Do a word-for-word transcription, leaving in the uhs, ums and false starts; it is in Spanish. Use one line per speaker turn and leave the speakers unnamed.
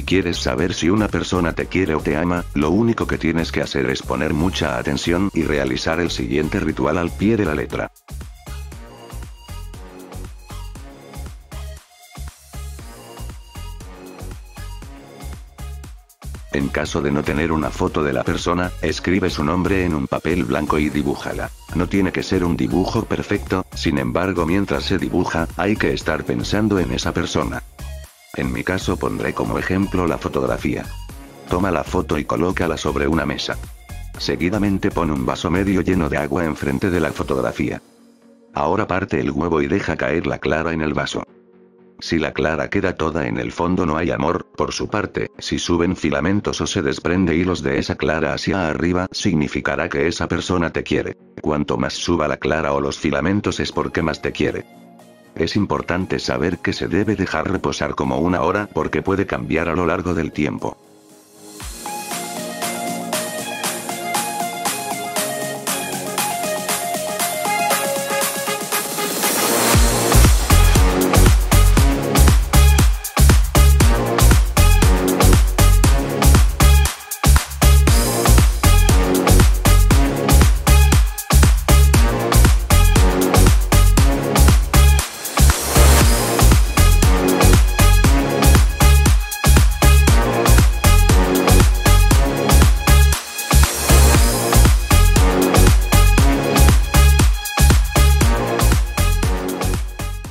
¿Quieres saber si una persona te quiere o te ama? Lo único que tienes que hacer es poner mucha atención y realizar el siguiente ritual al pie de la letra. En caso de no tener una foto de la persona, escribe su nombre en un papel blanco y dibújala. No tiene que ser un dibujo perfecto, sin embargo mientras se dibuja, hay que estar pensando en esa persona. En mi caso pondré como ejemplo la fotografía. Toma la foto y colócala sobre una mesa. Seguidamente pon un vaso medio lleno de agua enfrente de la fotografía. Ahora parte el huevo y deja caer la clara en el vaso. Si la clara queda toda en el fondo no hay amor, por su parte, si suben filamentos o se desprende hilos de esa clara hacia arriba, significará que esa persona te quiere. Cuanto más suba la clara o los filamentos es porque más te quiere. Es importante saber que se debe dejar reposar como una hora porque puede cambiar a lo largo del tiempo.